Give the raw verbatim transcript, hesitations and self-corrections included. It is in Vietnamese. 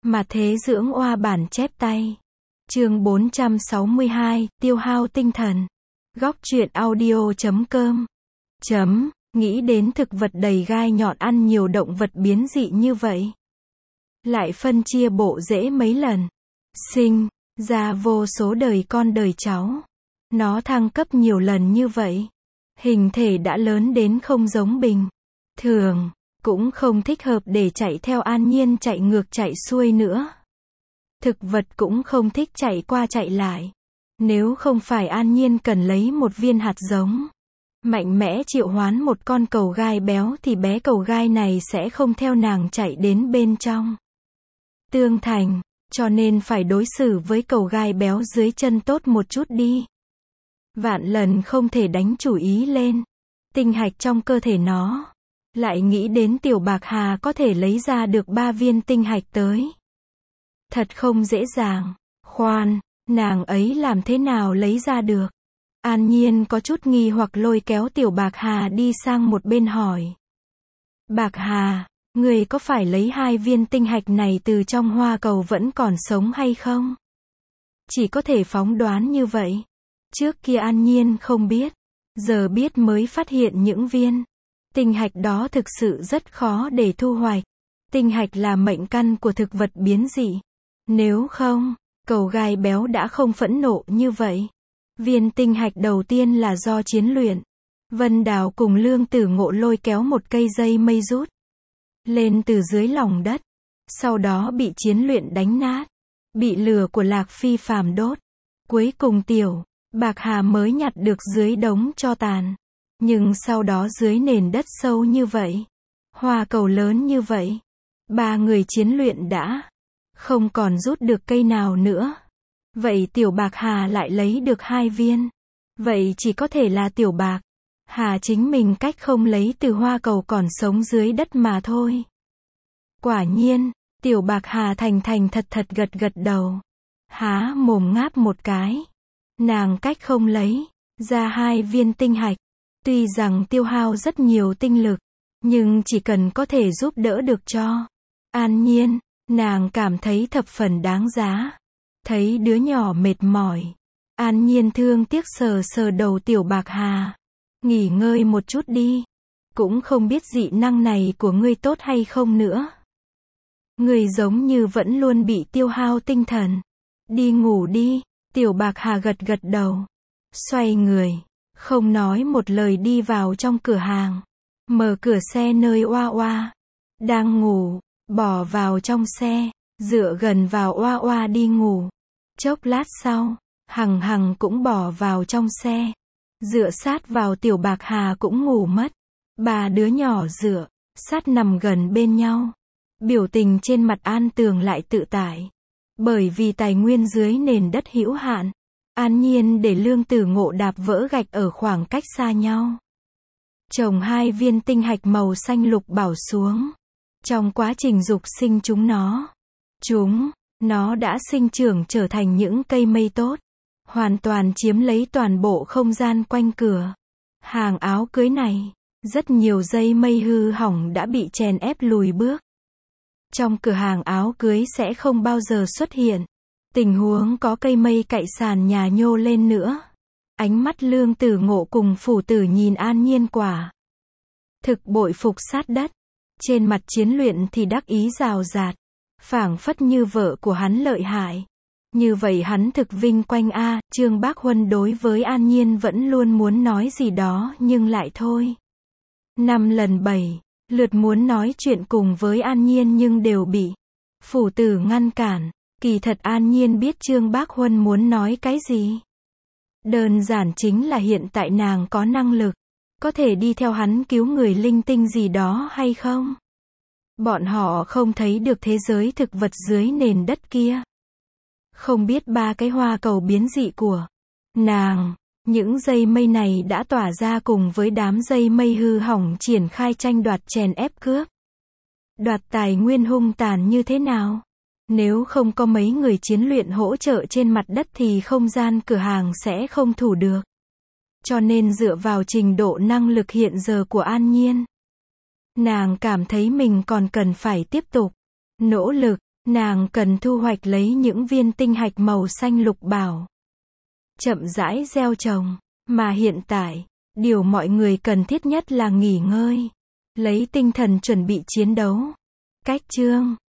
Mà thế dưỡng oa bản chép tay. Chương bốn trăm sáu mươi hai, tiêu hao tinh thần. Góc truyện audio chấm com. Chấm, nghĩ đến thực vật đầy gai nhọn ăn nhiều động vật biến dị như vậy. Lại phân chia bộ rễ mấy lần. Sinh ra vô số đời con đời cháu. Nó thăng cấp nhiều lần như vậy. Hình thể đã lớn đến không giống bình thường, cũng không thích hợp để chạy theo An Nhiên chạy ngược chạy xuôi nữa. Thực vật cũng không thích chạy qua chạy lại. Nếu không phải An Nhiên cần lấy một viên hạt giống, mạnh mẽ triệu hoán một con cầu gai béo thì bé cầu gai này sẽ không theo nàng chạy đến bên trong tương thành, cho nên phải đối xử với cầu gai béo dưới chân tốt một chút đi. Vạn lần không thể đánh chủ ý lên tinh hạch trong cơ thể nó. Lại nghĩ đến Tiểu Bạc Hà có thể lấy ra được ba viên tinh hạch tới. Thật không dễ dàng. Khoan, nàng ấy làm thế nào lấy ra được? An Nhiên có chút nghi hoặc lôi kéo Tiểu Bạc Hà đi sang một bên hỏi. Bạc Hà, người có phải lấy hai viên tinh hạch này từ trong hoa cầu vẫn còn sống hay không? Chỉ có thể phóng đoán như vậy. Trước kia An Nhiên không biết, giờ biết mới phát hiện những viên tinh hạch đó thực sự rất khó để thu hoạch. Tinh hạch là mệnh căn của thực vật biến dị. Nếu không, cầu gai béo đã không phẫn nộ như vậy. Viên tinh hạch đầu tiên là do chiến luyện. Vân Đào cùng Lương Tử Ngộ lôi kéo một cây dây mây rút lên từ dưới lòng đất. Sau đó bị chiến luyện đánh nát. Bị lửa của Lạc Phi phàm đốt. Cuối cùng Tiểu Bạc Hà mới nhặt được dưới đống tro tàn. Nhưng sau đó dưới nền đất sâu như vậy, hoa cầu lớn như vậy, ba người chiến luyện đã không còn rút được cây nào nữa. Vậy Tiểu Bạc Hà lại lấy được hai viên. Vậy chỉ có thể là Tiểu Bạc Hà chính mình cách không lấy từ hoa cầu còn sống dưới đất mà thôi. Quả nhiên, Tiểu Bạc Hà thành thành thật thật gật gật đầu. Há mồm ngáp một cái. Nàng cách không lấy ra hai viên tinh hạch. Tuy rằng tiêu hao rất nhiều tinh lực, nhưng chỉ cần có thể giúp đỡ được cho An Nhiên, nàng cảm thấy thập phần đáng giá. Thấy đứa nhỏ mệt mỏi, An Nhiên thương tiếc sờ sờ đầu Tiểu Bạc Hà. Nghỉ ngơi một chút đi. Cũng không biết dị năng này của ngươi tốt hay không nữa. Ngươi giống như vẫn luôn bị tiêu hao tinh thần. Đi ngủ đi. Tiểu Bạc Hà gật gật đầu. Xoay người. Không nói một lời đi vào trong cửa hàng. Mở cửa xe nơi Oa Oa đang ngủ. Bỏ vào trong xe. Dựa gần vào Oa Oa đi ngủ. Chốc lát sau, Hằng Hằng cũng bỏ vào trong xe. Dựa sát vào Tiểu Bạc Hà cũng ngủ mất. Ba đứa nhỏ dựa sát nằm gần bên nhau. Biểu tình trên mặt An Tường lại tự tại. Bởi vì tài nguyên dưới nền đất hữu hạn, An Nhiên để Lương Tử Ngộ đạp vỡ gạch ở khoảng cách xa nhau. Trồng hai viên tinh hạch màu xanh lục bảo xuống. Trong quá trình dục sinh chúng nó, chúng, nó đã sinh trưởng trở thành những cây mây tốt. Hoàn toàn chiếm lấy toàn bộ không gian quanh cửa hàng áo cưới này. Rất nhiều dây mây hư hỏng đã bị chèn ép lùi bước. Trong cửa hàng áo cưới sẽ không bao giờ xuất hiện tình huống có cây mây cậy sàn nhà nhô lên nữa. Ánh mắt Lương Tử Ngộ cùng Phủ Tử nhìn An Nhiên quả thực bội phục sát đất. Trên mặt chiến luyện thì đắc ý rào rạt, phảng phất như vợ của hắn lợi hại. Như vậy hắn thực vinh quanh a. Trương Bác Huân đối với An Nhiên vẫn luôn muốn nói gì đó nhưng lại thôi. Năm lần bảy lượt muốn nói chuyện cùng với An Nhiên nhưng đều bị Phủ Tử ngăn cản. Kỳ thật An Nhiên biết Trương Bác Huân muốn nói cái gì. Đơn giản chính là hiện tại nàng có năng lực, có thể đi theo hắn cứu người linh tinh gì đó hay không? Bọn họ không thấy được thế giới thực vật dưới nền đất kia. Không biết ba cái hoa cầu biến dị của nàng. Những dây mây này đã tỏa ra cùng với đám dây mây hư hỏng triển khai tranh đoạt chèn ép cướp. Đoạt tài nguyên hung tàn như thế nào? Nếu không có mấy người chiến luyện hỗ trợ trên mặt đất thì không gian cửa hàng sẽ không thủ được. Cho nên dựa vào trình độ năng lực hiện giờ của An Nhiên, nàng cảm thấy mình còn cần phải tiếp tục nỗ lực. Nàng cần thu hoạch lấy những viên tinh hạch màu xanh lục bảo. Chậm rãi gieo trồng. Mà hiện tại, điều mọi người cần thiết nhất là nghỉ ngơi. Lấy tinh thần chuẩn bị chiến đấu. Cách chương